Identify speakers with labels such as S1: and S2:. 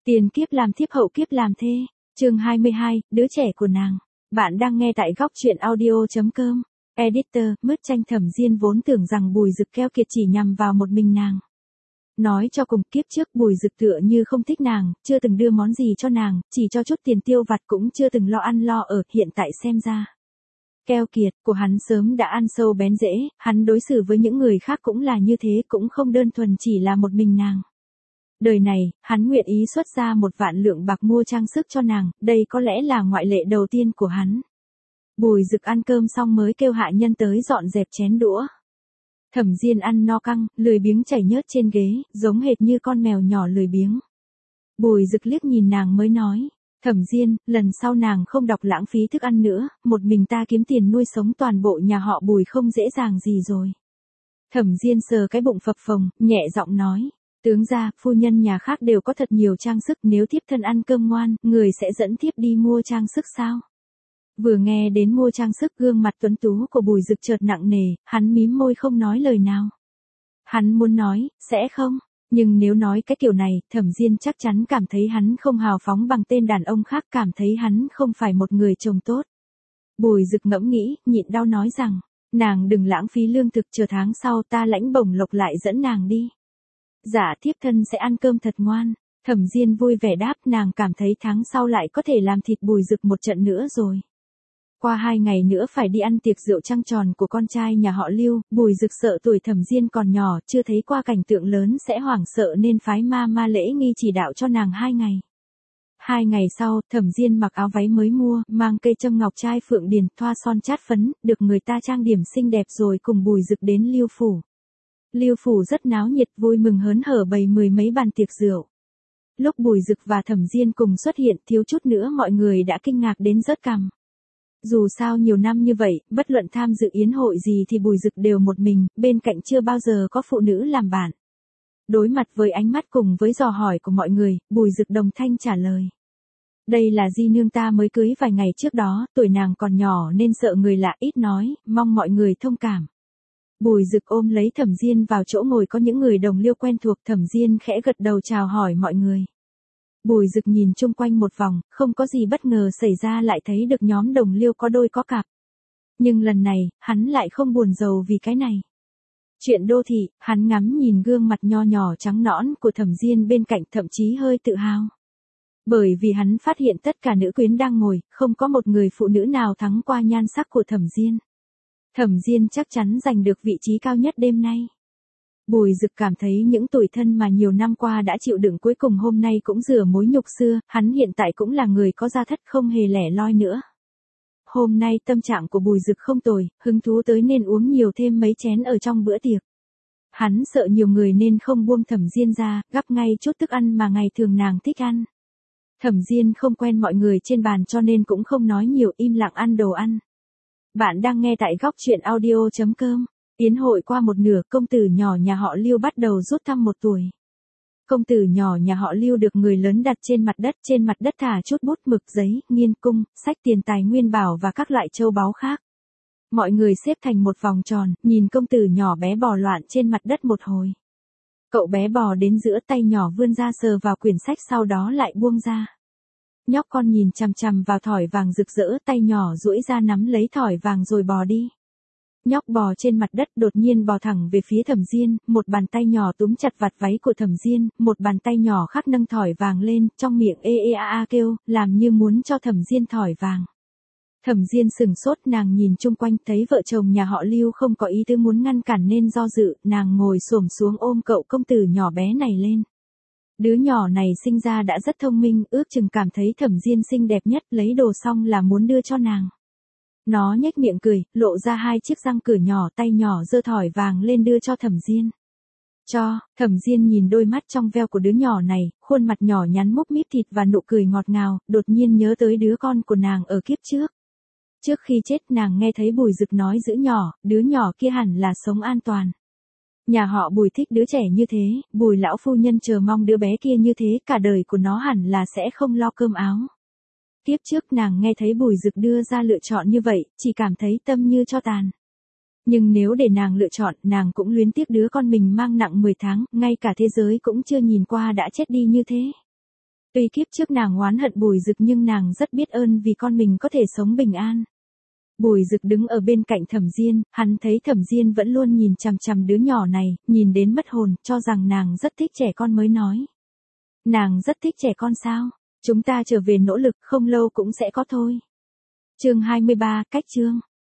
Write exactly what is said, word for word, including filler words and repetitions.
S1: Tiền kiếp làm thiếp hậu kiếp làm thê. Chương hai mươi hai, đứa trẻ của nàng. Bạn đang nghe tại góc truyện audio chấm com. Editor, Mứt Tranh. Thẩm Diên vốn tưởng rằng Bùi Dực keo kiệt chỉ nhằm vào một mình nàng. Nói cho cùng, kiếp trước Bùi Dực tựa như không thích nàng, chưa từng đưa món gì cho nàng, chỉ cho chút tiền tiêu vặt, cũng chưa từng lo ăn lo ở. Hiện tại xem ra, keo kiệt của hắn sớm đã ăn sâu bén rễ. Hắn đối xử với những người khác cũng là như thế, cũng không đơn thuần chỉ là một mình nàng. Đời này, hắn nguyện ý xuất ra một vạn lượng bạc mua trang sức cho nàng, đây có lẽ là ngoại lệ đầu tiên của hắn. Bùi Dực ăn cơm xong mới kêu hạ nhân tới dọn dẹp chén đũa. Thẩm Diên ăn no căng, lười biếng chảy nhớt trên ghế, giống hệt như con mèo nhỏ lười biếng. Bùi Dực liếc nhìn nàng mới nói, Thẩm Diên, lần sau nàng không đọc lãng phí thức ăn nữa, một mình ta kiếm tiền nuôi sống toàn bộ nhà họ Bùi không dễ dàng gì rồi. Thẩm Diên sờ cái bụng phập phồng, nhẹ giọng nói. Tướng gia, phu nhân nhà khác đều có thật nhiều trang sức, nếu thiếp thân ăn cơm ngoan, người sẽ dẫn thiếp đi mua trang sức sao? Vừa nghe đến mua trang sức, gương mặt tuấn tú của Bùi Dực chợt nặng nề, hắn mím môi không nói lời nào. Hắn muốn nói, sẽ không, nhưng nếu nói cái kiểu này, Thẩm Diên chắc chắn cảm thấy hắn không hào phóng bằng tên đàn ông khác, cảm thấy hắn không phải một người chồng tốt. Bùi Dực ngẫm nghĩ, nhịn đau nói rằng, nàng đừng lãng phí lương thực, chờ tháng sau ta lãnh bổng lộc lại dẫn nàng đi. Dạ thiếp thân sẽ ăn cơm thật ngoan. Thẩm Diên vui vẻ đáp, nàng cảm thấy tháng sau lại có thể làm thịt Bùi Dực một trận nữa rồi. Qua hai ngày nữa phải đi ăn tiệc rượu trăng tròn của con trai nhà họ Lưu, Bùi Dực sợ tuổi Thẩm Diên còn nhỏ, chưa thấy qua cảnh tượng lớn sẽ hoảng sợ nên phái ma ma lễ nghi chỉ đạo cho nàng hai ngày. Hai ngày sau, Thẩm Diên mặc áo váy mới mua, mang cây châm ngọc trai phượng điền, thoa son chát phấn, được người ta trang điểm xinh đẹp rồi cùng Bùi Dực đến Lưu phủ. Lưu phủ rất náo nhiệt, vui mừng hớn hở bày mười mấy bàn tiệc rượu. Lúc Bùi Dực và Thẩm Diên cùng xuất hiện, thiếu chút nữa mọi người đã kinh ngạc đến rớt cằm. Dù sao nhiều năm như vậy, bất luận tham dự yến hội gì thì Bùi Dực đều một mình, bên cạnh chưa bao giờ có phụ nữ làm bạn. Đối mặt với ánh mắt cùng với dò hỏi của mọi người, Bùi Dực đồng thanh trả lời. Đây là di nương ta mới cưới vài ngày trước đó, tuổi nàng còn nhỏ nên sợ người lạ, ít nói, mong mọi người thông cảm. Bùi Dực ôm lấy Thẩm Diên vào chỗ ngồi có những người đồng Liêu quen thuộc, Thẩm Diên khẽ gật đầu chào hỏi mọi người. Bùi Dực nhìn chung quanh một vòng, không có gì bất ngờ xảy ra, lại thấy được nhóm đồng Liêu có đôi có cặp. Nhưng lần này, hắn lại không buồn rầu vì cái này. Chuyện đô thị, hắn ngắm nhìn gương mặt nho nhỏ trắng nõn của Thẩm Diên bên cạnh, thậm chí hơi tự hào. Bởi vì hắn phát hiện tất cả nữ quyến đang ngồi, không có một người phụ nữ nào thắng qua nhan sắc của Thẩm Diên. Thẩm Diên chắc chắn giành được vị trí cao nhất đêm nay. Bùi Dực cảm thấy những tủi thân mà nhiều năm qua đã chịu đựng cuối cùng hôm nay cũng rửa mối nhục xưa, hắn hiện tại cũng là người có gia thất, không hề lẻ loi nữa. Hôm nay tâm trạng của Bùi Dực không tồi, hứng thú tới nên uống nhiều thêm mấy chén ở trong bữa tiệc. Hắn sợ nhiều người nên không buông Thẩm Diên ra, gắp ngay chút thức ăn mà ngày thường nàng thích ăn. Thẩm Diên không quen mọi người trên bàn cho nên cũng không nói nhiều, im lặng ăn đồ ăn. Bạn đang nghe tại góc truyện audio chấm com. Yến hội qua một nửa, công tử nhỏ nhà họ Lưu bắt đầu rút thăm một tuổi. Công tử nhỏ nhà họ Lưu được người lớn đặt trên mặt đất, trên mặt đất thả chút bút mực giấy, nghiên cung, sách tiền tài nguyên bảo và các loại châu báu khác. Mọi người xếp thành một vòng tròn, nhìn công tử nhỏ bé bò loạn trên mặt đất một hồi. Cậu bé bò đến giữa, tay nhỏ vươn ra sờ vào quyển sách, sau đó lại buông ra. Nhóc con nhìn chằm chằm vào thỏi vàng rực rỡ, tay nhỏ duỗi ra nắm lấy thỏi vàng rồi bò đi. Nhóc bò trên mặt đất, đột nhiên bò thẳng về phía Thẩm Diên, một bàn tay nhỏ túm chặt vạt váy của Thẩm Diên, một bàn tay nhỏ khác nâng thỏi vàng lên, trong miệng ê ê a a kêu, làm như muốn cho Thẩm Diên thỏi vàng. Thẩm Diên sừng sốt, nàng nhìn chung quanh thấy vợ chồng nhà họ Lưu không có ý tứ muốn ngăn cản nên do dự, nàng ngồi xổm xuống ôm cậu công tử nhỏ bé này lên. Đứa nhỏ này sinh ra đã rất thông minh, ước chừng cảm thấy Thẩm Diên xinh đẹp nhất, lấy đồ xong là muốn đưa cho nàng. Nó nhếch miệng cười, lộ ra hai chiếc răng cửa nhỏ, tay nhỏ giơ thỏi vàng lên đưa cho Thẩm Diên. Cho, Thẩm Diên nhìn đôi mắt trong veo của đứa nhỏ này, khuôn mặt nhỏ nhắn múc míp thịt và nụ cười ngọt ngào, đột nhiên nhớ tới đứa con của nàng ở kiếp trước. Trước khi chết nàng nghe thấy Bùi Dực nói giữ nhỏ, đứa nhỏ kia hẳn là sống an toàn. Nhà họ Bùi thích đứa trẻ như thế, Bùi lão phu nhân chờ mong đứa bé kia như thế, cả đời của nó hẳn là sẽ không lo cơm áo. Tiếp trước nàng nghe thấy Bùi Dực đưa ra lựa chọn như vậy, chỉ cảm thấy tâm như tro tàn. Nhưng nếu để nàng lựa chọn, nàng cũng luyến tiếc đứa con mình mang nặng mười tháng, ngay cả thế giới cũng chưa nhìn qua đã chết đi như thế. Tuy kiếp trước nàng oán hận Bùi Dực nhưng nàng rất biết ơn vì con mình có thể sống bình an. Bùi Dực đứng ở bên cạnh Thẩm Diên, hắn thấy Thẩm Diên vẫn luôn nhìn chằm chằm đứa nhỏ này, nhìn đến mất hồn, cho rằng nàng rất thích trẻ con mới nói. Nàng rất thích trẻ con sao? Chúng ta trở về nỗ lực, không lâu cũng sẽ có thôi. Chương hai mươi ba, cách chương.